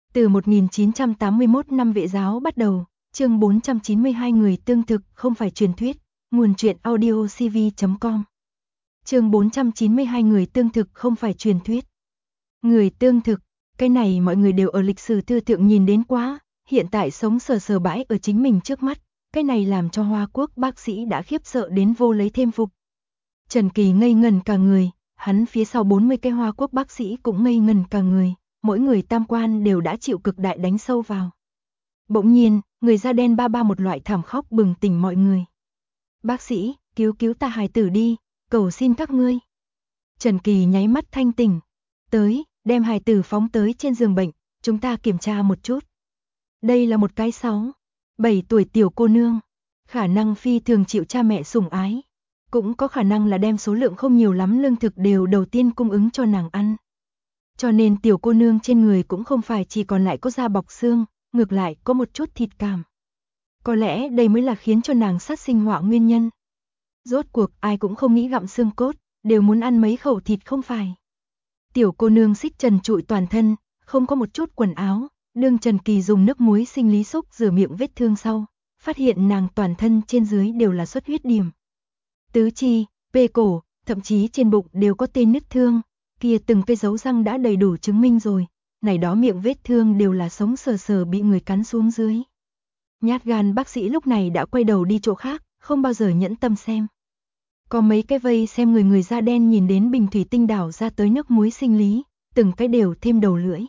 Từ 1981 năm Vệ giáo bắt đầu, chương 492 người tương thực không phải truyền thuyết, nguồn truyện audio cv.com. Chương 492 người tương thực không phải truyền thuyết. Người tương thực, cái này mọi người đều ở lịch sử tư tưởng nhìn đến quá, hiện tại sống sờ sờ bãi ở chính mình trước mắt, cái này làm cho Hoa Quốc bác sĩ đã khiếp sợ đến vô lấy thêm phục. Trần Kỳ ngây ngần cả người, hắn phía sau 40 cái Hoa Quốc bác sĩ cũng ngây ngần cả người. Mỗi người tam quan đều đã chịu cực đại đánh sâu vào. Bỗng nhiên, người da đen ba ba một loại thảm khóc bừng tỉnh mọi người. Bác sĩ, cứu cứu ta hài tử đi, cầu xin các ngươi. Trần Kỳ nháy mắt thanh tỉnh. Tới, đem hài tử phóng tới trên giường bệnh, chúng ta kiểm tra một chút. Đây là một cái 6-7 tuổi tiểu cô nương. Khả năng phi thường chịu cha mẹ sủng ái. Cũng có khả năng là đem số lượng không nhiều lắm lương thực đều đầu tiên cung ứng cho nàng ăn. Cho nên tiểu cô nương trên người cũng không phải chỉ còn lại có da bọc xương, ngược lại có một chút thịt cảm. Có lẽ đây mới là khiến cho nàng sát sinh họa nguyên nhân. Rốt cuộc ai cũng không nghĩ gặm xương cốt, đều muốn ăn mấy khẩu thịt không phải. Tiểu cô nương xích trần trụi toàn thân, không có một chút quần áo, đương Trần Kỳ dùng nước muối sinh lý xúc rửa miệng vết thương sau, phát hiện nàng toàn thân trên dưới đều là xuất huyết điểm. Tứ chi, pê cổ, thậm chí trên bụng đều có tên nứt thương. Kia từng cái dấu răng đã đầy đủ chứng minh rồi, này đó miệng vết thương đều là sống sờ sờ bị người cắn xuống dưới. Nhát gan bác sĩ lúc này đã quay đầu đi chỗ khác, không bao giờ nhẫn tâm xem. Có mấy cái vây xem người da đen nhìn đến bình thủy tinh đảo ra tới nước muối sinh lý, từng cái đều thêm đầu lưỡi.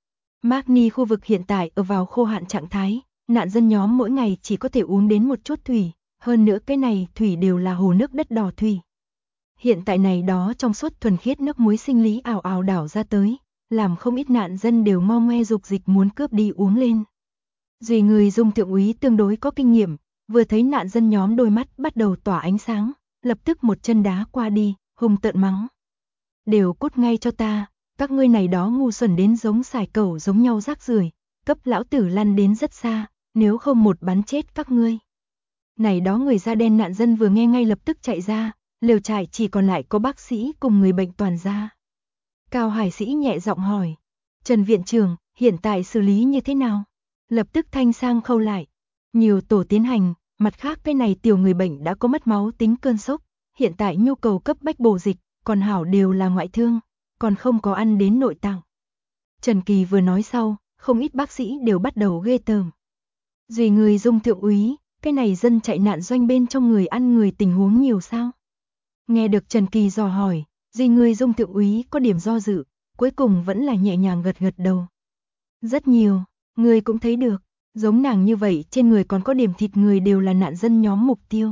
Magni khu vực hiện tại ở vào khô hạn trạng thái, nạn dân nhóm mỗi ngày chỉ có thể uống đến một chút thủy, hơn nữa cái này thủy đều là hồ nước đất đỏ thủy. Hiện tại này đó trong suốt thuần khiết nước muối sinh lý ào ào đảo ra tới, làm không ít nạn dân đều ngo ngoe dục dịch muốn cướp đi uống lên. Duy người Dung thượng úy tương đối có kinh nghiệm, vừa thấy nạn dân nhóm đôi mắt bắt đầu tỏa ánh sáng, lập tức một chân đá qua đi, hung tợn mắng. Đều cút ngay cho ta, các ngươi này đó ngu xuẩn đến giống xài cẩu giống nhau rác rưởi, cấp lão tử lăn đến rất xa, nếu không một bắn chết các ngươi. Này đó người da đen nạn dân vừa nghe ngay lập tức chạy ra. Lều trại chỉ còn lại có bác sĩ cùng người bệnh toàn ra. Cao Hải Sĩ nhẹ giọng hỏi. Trần viện trưởng, hiện tại xử lý như thế nào? Lập tức thanh sang khâu lại. Nhiều tổ tiến hành, mặt khác cái này tiểu người bệnh đã có mất máu tính cơn sốc. Hiện tại nhu cầu cấp bách bổ dịch, còn hảo đều là ngoại thương, còn không có ăn đến nội tạng. Trần Kỳ vừa nói sau, không ít bác sĩ đều bắt đầu ghê tởm. Duy người Dung thượng úy, cái này dân chạy nạn doanh bên trong người ăn người tình huống nhiều sao? Nghe được Trần Kỳ dò hỏi, Duy người Dung thượng úy có điểm do dự, cuối cùng vẫn là nhẹ nhàng gật gật đầu. Rất nhiều, người cũng thấy được, giống nàng như vậy trên người còn có điểm thịt người đều là nạn dân nhóm mục tiêu.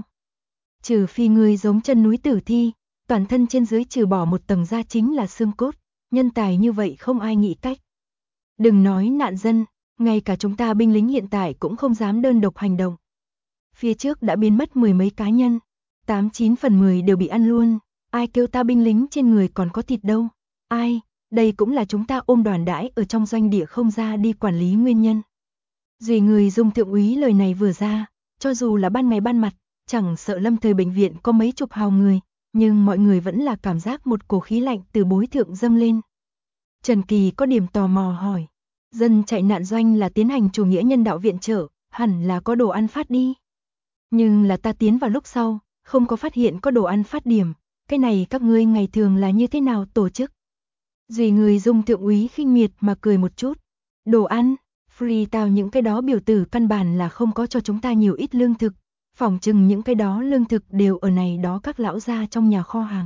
Trừ phi người giống chân núi tử thi, toàn thân trên dưới trừ bỏ một tầng da chính là xương cốt, nhân tài như vậy không ai nghĩ cách. Đừng nói nạn dân, ngay cả chúng ta binh lính hiện tại cũng không dám đơn độc hành động. Phía trước đã biến mất 10 mấy cá nhân. 8-9 phần 10 đều bị ăn luôn, ai kêu ta binh lính trên người còn có thịt đâu, ai, đây cũng là chúng ta ôm đoàn đãi ở trong doanh địa không ra đi quản lý nguyên nhân. Duy người Dung thượng úy lời này vừa ra, cho dù là ban ngày ban mặt, chẳng sợ lâm thời bệnh viện có mấy chục hào người, nhưng mọi người vẫn là cảm giác một cổ khí lạnh từ bối thượng dâng lên. Trần Kỳ có điểm tò mò hỏi, dân chạy nạn doanh là tiến hành chủ nghĩa nhân đạo viện trợ, hẳn là có đồ ăn phát đi. Nhưng là ta tiến vào lúc sau, không có phát hiện có đồ ăn phát điểm, cái này các ngươi ngày thường là như thế nào tổ chức? Duy người Dung thượng úy khinh miệt mà cười một chút. Đồ ăn, free tao những cái đó biểu tử căn bản là không có cho chúng ta nhiều ít lương thực, phỏng chừng những cái đó lương thực đều ở này đó các lão gia trong nhà kho hàng.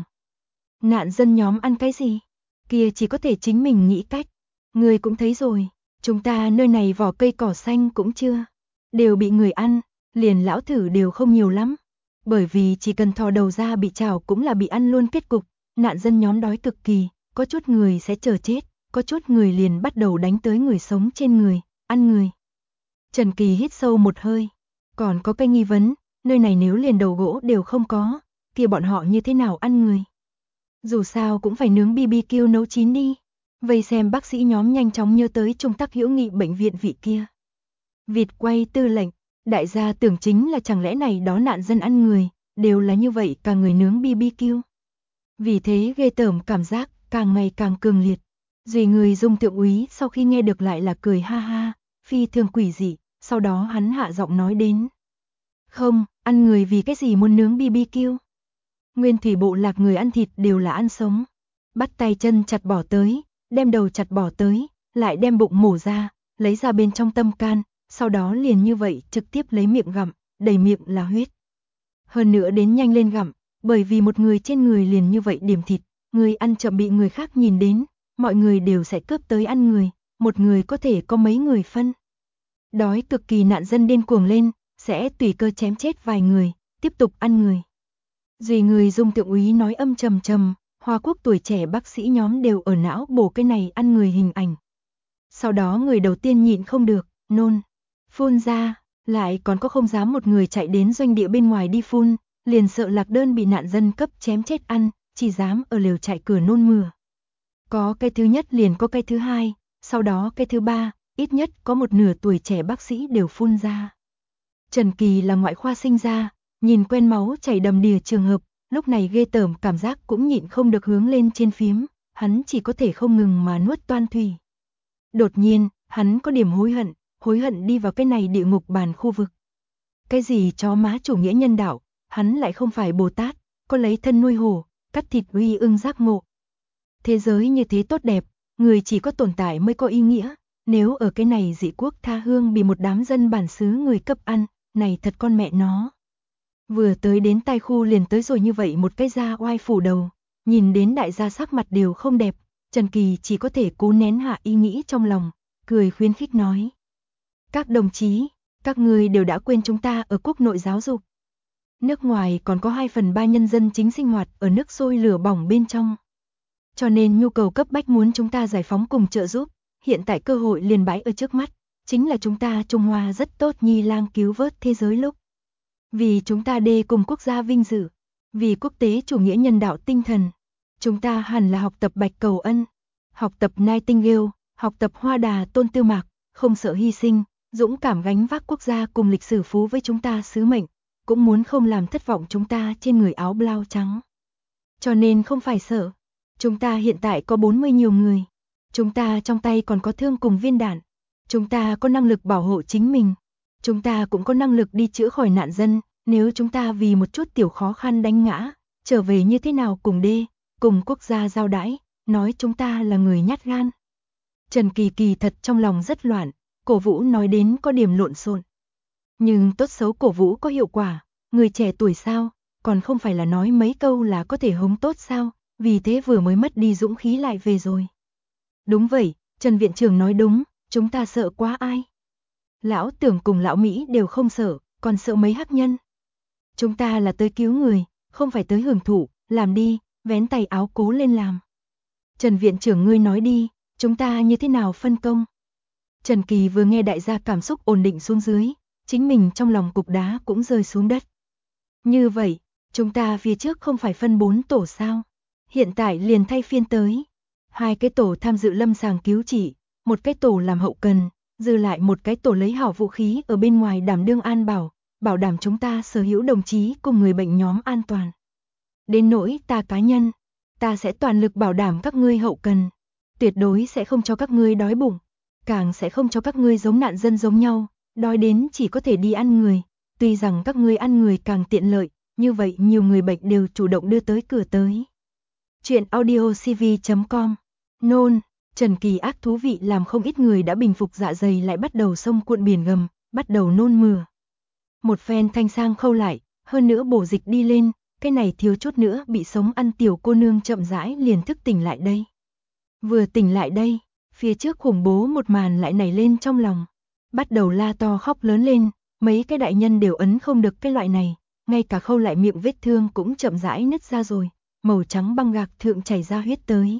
Nạn dân nhóm ăn cái gì? Kia chỉ có thể chính mình nghĩ cách. Người cũng thấy rồi, chúng ta nơi này vỏ cây cỏ xanh cũng chưa, đều bị người ăn, liền lão thử đều không nhiều lắm. Bởi vì chỉ cần thò đầu ra bị chảo cũng là bị ăn luôn kết cục, nạn dân nhóm đói cực kỳ, có chút người sẽ chờ chết, có chút người liền bắt đầu đánh tới người sống trên người, ăn người. Trần Kỳ hít sâu một hơi, còn có cái nghi vấn, nơi này nếu liền đầu gỗ đều không có, kia bọn họ như thế nào ăn người? Dù sao cũng phải nướng BBQ nấu chín đi. Vây xem bác sĩ nhóm nhanh chóng nhớ tới Trung Tắc Hữu Nghị bệnh viện vị kia. Vịt quay tư lệnh, đại gia tưởng chính là chẳng lẽ này đó nạn dân ăn người, đều là như vậy cả người nướng BBQ. Vì thế ghê tởm cảm giác càng ngày càng cường liệt. Duy người Dung thượng úy sau khi nghe được lại là cười ha ha, phi thường quỷ dị, sau đó hắn hạ giọng nói đến. Không, ăn người vì cái gì muốn nướng BBQ? Nguyên thủy bộ lạc người ăn thịt đều là ăn sống. Bắt tay chân chặt bỏ tới, đem đầu chặt bỏ tới, lại đem bụng mổ ra, lấy ra bên trong tâm can, sau đó liền như vậy trực tiếp lấy miệng gặm, đầy miệng là huyết. Hơn nữa đến nhanh lên gặm, bởi vì một người trên người liền như vậy điểm thịt, người ăn chậm bị người khác nhìn đến, mọi người đều sẽ cướp tới ăn người, một người có thể có mấy người phân. Đói cực kỳ nạn dân điên cuồng lên, sẽ tùy cơ chém chết vài người, tiếp tục ăn người. Duy người Dung thượng úy nói âm trầm trầm, Hoa Quốc tuổi trẻ bác sĩ nhóm đều ở não bổ cái này ăn người hình ảnh. Sau đó người đầu tiên nhịn không được, nôn, phun ra, lại còn có không dám một người chạy đến doanh địa bên ngoài đi phun, liền sợ lạc đơn bị nạn dân cấp chém chết ăn, chỉ dám ở lều chạy cửa nôn mửa. Có cái thứ nhất liền có cái thứ hai, sau đó cái thứ ba, ít nhất có một nửa tuổi trẻ bác sĩ đều phun ra. Trần Kỳ là ngoại khoa sinh ra, nhìn quen máu chảy đầm đìa trường hợp, lúc này ghê tởm cảm giác cũng nhịn không được hướng lên trên phím, hắn chỉ có thể không ngừng mà nuốt toan thủy. Đột nhiên, hắn có điểm hối hận đi vào cái này địa ngục bàn khu vực. Cái gì chó má chủ nghĩa nhân đạo, hắn lại không phải Bồ Tát, có lấy thân nuôi hổ, cắt thịt uy ưng giác ngộ. Thế giới như thế tốt đẹp, người chỉ có tồn tại mới có ý nghĩa, nếu ở cái này dị quốc tha hương bị một đám dân bản xứ người cấp ăn, này thật con mẹ nó. Vừa tới đến tai khu liền tới rồi như vậy một cái da oai phủ đầu, nhìn đến đại gia sắc mặt đều không đẹp, Trần Kỳ chỉ có thể cố nén hạ ý nghĩ trong lòng, cười khuyến khích nói. Các đồng chí, các người đều đã quên chúng ta ở quốc nội giáo dục. Nước ngoài còn có 2/3 nhân dân chính sinh hoạt ở nước sôi lửa bỏng bên trong. Cho nên nhu cầu cấp bách muốn chúng ta giải phóng cùng trợ giúp, hiện tại cơ hội liền bãi ở trước mắt, chính là chúng ta Trung Hoa rất tốt nhi lang cứu vớt thế giới lúc. Vì chúng ta đê cùng quốc gia vinh dự, vì quốc tế chủ nghĩa nhân đạo tinh thần, chúng ta hẳn là học tập Bạch Cầu Ân, học tập Nightingale, học tập Hoa Đà Tôn Tư Mạc, không sợ hy sinh, dũng cảm gánh vác quốc gia cùng lịch sử phú với chúng ta sứ mệnh, cũng muốn không làm thất vọng chúng ta trên người áo blau trắng. Cho nên không phải sợ, chúng ta hiện tại có 40 nhiều người, chúng ta trong tay còn có thương cùng viên đạn, chúng ta có năng lực bảo hộ chính mình, chúng ta cũng có năng lực đi chữa khỏi nạn dân, nếu chúng ta vì một chút tiểu khó khăn đánh ngã, trở về như thế nào cùng quốc gia giao đãi, nói chúng ta là người nhát gan. Trần Kỳ kỳ thật trong lòng rất loạn, cổ vũ nói đến có điểm lộn xộn. Nhưng tốt xấu cổ vũ có hiệu quả, người trẻ tuổi sao, còn không phải là nói mấy câu là có thể hống tốt sao, vì thế vừa mới mất đi dũng khí lại về rồi. Đúng vậy, Trần Viện trưởng nói đúng, chúng ta sợ quá ai. Lão Tưởng cùng lão Mỹ đều không sợ, còn sợ mấy hắc nhân. Chúng ta là tới cứu người, không phải tới hưởng thụ, làm đi, vén tay áo cố lên làm. Trần Viện trưởng ngươi nói đi, chúng ta như thế nào phân công? Trần Kỳ vừa nghe đại gia cảm xúc ổn định xuống dưới, chính mình trong lòng cục đá cũng rơi xuống đất. Như vậy, chúng ta phía trước không phải phân 4 tổ sao? Hiện tại liền thay phiên tới. 2 cái tổ tham dự lâm sàng cứu trị, 1 cái tổ làm hậu cần, dư lại 1 cái tổ lấy hảo vũ khí ở bên ngoài đảm đương an bảo đảm chúng ta sở hữu đồng chí cùng người bệnh nhóm an toàn. Đến nỗi ta cá nhân, ta sẽ toàn lực bảo đảm các ngươi hậu cần, tuyệt đối sẽ không cho các ngươi đói bụng, càng sẽ không cho các ngươi giống nạn dân giống nhau, đói đến chỉ có thể đi ăn người, tuy rằng các ngươi ăn người càng tiện lợi, như vậy nhiều người bệnh đều chủ động đưa tới cửa tới. Chuyện audiocv.com Nôn, Trần Kỳ ác thú vị làm không ít người đã bình phục dạ dày lại bắt đầu xông cuộn biển gầm, bắt đầu nôn mửa. Một phen thanh sang khâu lại, hơn nữa bổ dịch đi lên, cái này thiếu chút nữa bị sống ăn tiểu cô nương chậm rãi liền thức tỉnh lại đây. Vừa tỉnh lại đây, phía trước khủng bố một màn lại nảy lên trong lòng, bắt đầu la to khóc lớn lên, mấy cái đại nhân đều ấn không được cái loại này, ngay cả khâu lại miệng vết thương cũng chậm rãi nứt ra rồi, màu trắng băng gạc thượng chảy ra huyết tới.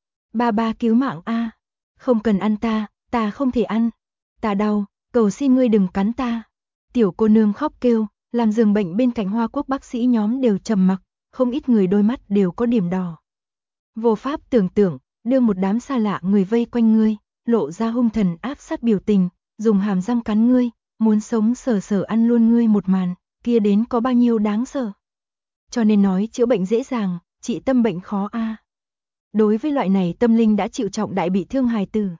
Ba cứu mạng a, không cần ăn ta không thể ăn, ta đau, cầu xin ngươi đừng cắn ta. Tiểu cô nương khóc kêu, làm giường bệnh bên cạnh Hoa Quốc bác sĩ nhóm đều trầm mặc, không ít người đôi mắt đều có điểm đỏ. Vô pháp tưởng tượng, đưa một đám xa lạ người vây quanh ngươi, lộ ra hung thần ác sát biểu tình, dùng hàm răng cắn ngươi, muốn sống sờ ăn luôn ngươi một màn, kia đến có bao nhiêu đáng sợ. Cho nên nói chữa bệnh dễ dàng, trị tâm bệnh khó a. Đối với loại này tâm linh đã chịu trọng đại bị thương hài tử,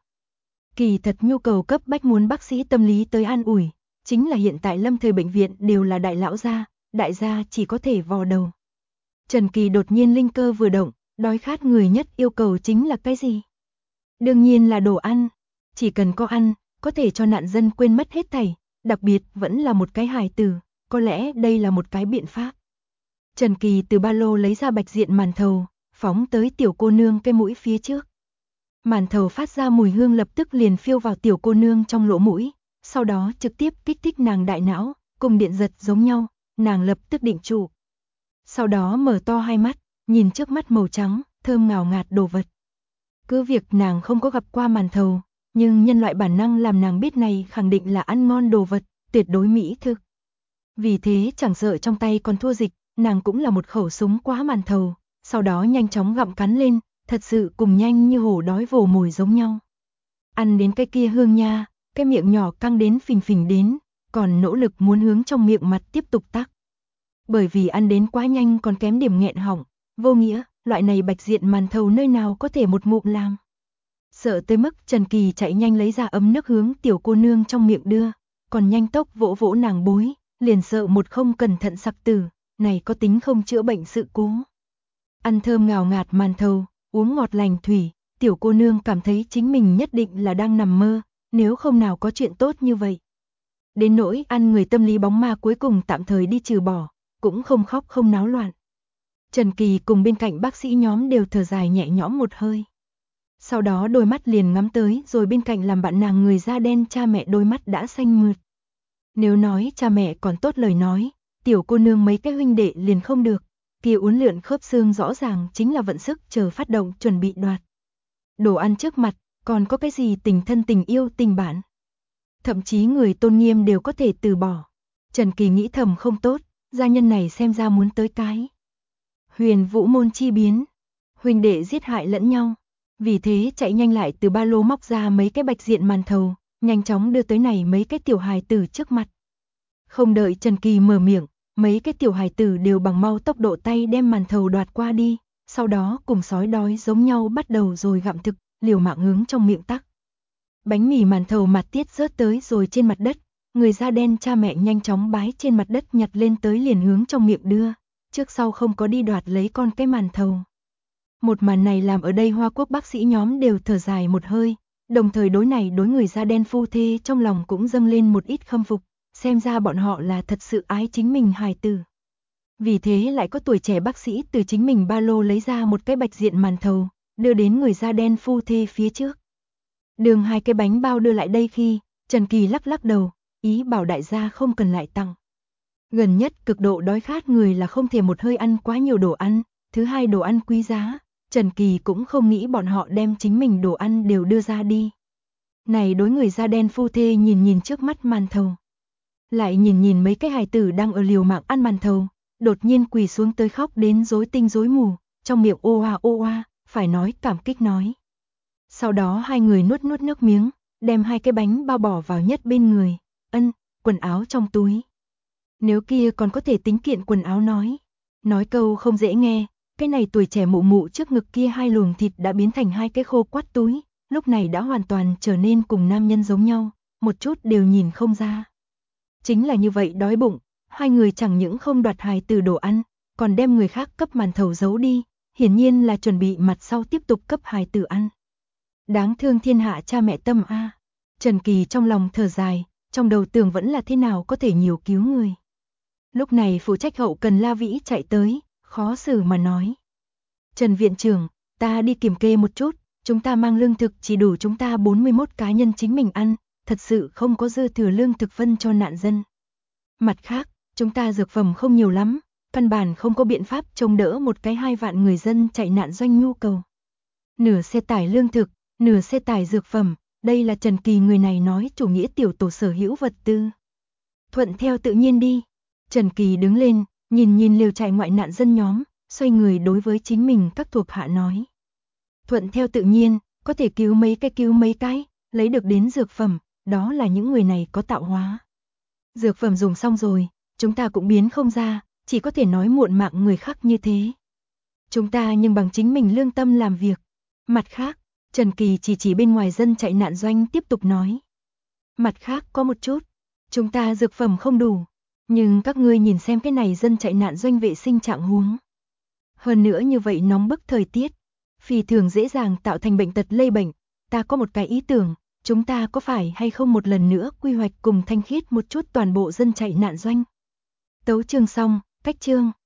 kỳ thật nhu cầu cấp bách muốn bác sĩ tâm lý tới an ủi, chính là hiện tại lâm thời bệnh viện đều là đại lão gia, đại gia chỉ có thể vò đầu. Trần Kỳ đột nhiên linh cơ vừa động, đói khát người nhất yêu cầu chính là cái gì? Đương nhiên là đồ ăn, chỉ cần có ăn, có thể cho nạn dân quên mất hết thảy, đặc biệt vẫn là một cái hài tử, có lẽ đây là một cái biện pháp. Trần Kỳ từ ba lô lấy ra bạch diện màn thầu, phóng tới tiểu cô nương cái mũi phía trước. Màn thầu phát ra mùi hương lập tức liền phiêu vào tiểu cô nương trong lỗ mũi, sau đó trực tiếp kích thích nàng đại não, cùng điện giật giống nhau, nàng lập tức định trụ. Sau đó mở to hai mắt, nhìn trước mắt màu trắng, thơm ngào ngạt đồ vật. Cứ việc nàng không có gặp qua màn thầu, nhưng nhân loại bản năng làm nàng biết này khẳng định là ăn ngon đồ vật, tuyệt đối mỹ thực. Vì thế chẳng sợ trong tay còn thua dịch, nàng cũng là một khẩu súng quá màn thầu, sau đó nhanh chóng gặm cắn lên, thật sự cùng nhanh như hổ đói vồ mồi giống nhau. Ăn đến cái kia hương nha, cái miệng nhỏ căng đến phình phình đến, còn nỗ lực muốn hướng trong miệng mặt tiếp tục tắc. Bởi vì ăn đến quá nhanh còn kém điểm nghẹn họng, vô nghĩa, loại này bạch diện màn thầu nơi nào có thể một ngụm làm. Sợ tới mức Trần Kỳ chạy nhanh lấy ra ấm nước hướng tiểu cô nương trong miệng đưa, còn nhanh tốc vỗ vỗ nàng bối, liền sợ một không cẩn thận sặc tử, này có tính không chữa bệnh sự cố. Ăn thơm ngào ngạt màn thầu, uống ngọt lành thủy, tiểu cô nương cảm thấy chính mình nhất định là đang nằm mơ, nếu không nào có chuyện tốt như vậy. Đến nỗi ăn người tâm lý bóng ma cuối cùng tạm thời đi trừ bỏ, cũng không khóc không náo loạn. Trần Kỳ cùng bên cạnh bác sĩ nhóm đều thở dài nhẹ nhõm một hơi. Sau đó đôi mắt liền ngắm tới rồi bên cạnh làm bạn nàng người da đen cha mẹ đôi mắt đã xanh mượt. Nếu nói cha mẹ còn tốt lời nói, tiểu cô nương mấy cái huynh đệ liền không được, kia uốn lượn khớp xương rõ ràng chính là vận sức chờ phát động chuẩn bị đoạt. Đồ ăn trước mặt, còn có cái gì tình thân tình yêu tình bạn. Thậm chí người tôn nghiêm đều có thể từ bỏ. Trần Kỳ nghĩ thầm không tốt, gia nhân này xem ra muốn tới cái Huyền Vũ môn chi biến, huynh đệ giết hại lẫn nhau. Vì thế chạy nhanh lại từ ba lô móc ra mấy cái bạch diện màn thầu, nhanh chóng đưa tới này mấy cái tiểu hài tử trước mặt. Không đợi Trần Kỳ mở miệng, mấy cái tiểu hài tử đều bằng mau tốc độ tay đem màn thầu đoạt qua đi, sau đó cùng sói đói giống nhau bắt đầu rồi gặm thực, liều mạng hướng trong miệng tắc. Bánh mì màn thầu mặt tiết rớt tới rồi trên mặt đất, người da đen cha mẹ nhanh chóng bái trên mặt đất nhặt lên tới liền hướng trong miệng đưa, trước sau không có đi đoạt lấy con cái màn thầu. Một màn này làm ở đây Hoa Quốc bác sĩ nhóm đều thở dài một hơi, đồng thời đối người da đen phu thê trong lòng cũng dâng lên một ít khâm phục, xem ra bọn họ là thật sự ái chính mình hài tử. Vì thế lại có tuổi trẻ bác sĩ từ chính mình ba lô lấy ra một cái bạch diện màn thầu, đưa đến người da đen phu thê phía trước. Đường hai cái bánh bao đưa lại đây khi, Trần Kỳ lắc lắc đầu, ý bảo đại gia không cần lại tặng. Gần nhất cực độ đói khát người là không thể một hơi ăn quá nhiều đồ ăn, thứ hai đồ ăn quý giá, Trần Kỳ cũng không nghĩ bọn họ đem chính mình đồ ăn đều đưa ra đi. Này đối người da đen phu thê nhìn trước mắt màn thầu. Lại nhìn mấy cái hài tử đang ở liều mạng ăn màn thầu, đột nhiên quỳ xuống tới khóc đến rối tinh rối mù, trong miệng ô oa, phải nói cảm kích nói. Sau đó hai người nuốt nước miếng, đem hai cái bánh bao bỏ vào nhất bên người, quần áo trong túi. Nếu kia còn có thể tính kiện quần áo nói câu không dễ nghe, cái này tuổi trẻ mụ mụ trước ngực kia hai luồng thịt đã biến thành hai cái khô quắt túi, lúc này đã hoàn toàn trở nên cùng nam nhân giống nhau, một chút đều nhìn không ra. Chính là như vậy đói bụng, hai người chẳng những không đoạt hài từ đồ ăn, còn đem người khác cấp màn thầu giấu đi, hiển nhiên là chuẩn bị mặt sau tiếp tục cấp hài tử ăn. Đáng thương thiên hạ cha mẹ tâm a. Trần Kỳ trong lòng thở dài, trong đầu tưởng vẫn là thế nào có thể nhiều cứu người. Lúc này phụ trách hậu cần La Vĩ chạy tới, khó xử mà nói. Trần viện trưởng, ta đi kiểm kê một chút, chúng ta mang lương thực chỉ đủ chúng ta 41 cá nhân chính mình ăn, thật sự không có dư thừa lương thực phân cho nạn dân. Mặt khác, chúng ta dược phẩm không nhiều lắm, căn bản không có biện pháp chống đỡ một cái 2 vạn người dân chạy nạn doanh nhu cầu. Nửa xe tải lương thực, nửa xe tải dược phẩm, đây là Trần Kỳ người này nói chủ nghĩa tiểu tổ sở hữu vật tư. Thuận theo tự nhiên đi. Trần Kỳ đứng lên, nhìn liều trại ngoại nạn dân nhóm, xoay người đối với chính mình các thuộc hạ nói. Thuận theo tự nhiên, có thể cứu mấy cái, lấy được đến dược phẩm, đó là những người này có tạo hóa. Dược phẩm dùng xong rồi, chúng ta cũng biến không ra, chỉ có thể nói muộn mạng người khác như thế. Chúng ta nhưng bằng chính mình lương tâm làm việc. Mặt khác, Trần Kỳ chỉ bên ngoài dân chạy nạn doanh tiếp tục nói. Mặt khác có một chút, chúng ta dược phẩm không đủ, nhưng các ngươi nhìn xem cái này dân chạy nạn doanh vệ sinh trạng huống. Hơn nữa như vậy nóng bức thời tiết, phi thường dễ dàng tạo thành bệnh tật lây bệnh, ta có một cái ý tưởng, chúng ta có phải hay không một lần nữa quy hoạch cùng thanh khiết một chút toàn bộ dân chạy nạn doanh. Tấu chương xong, cách chương.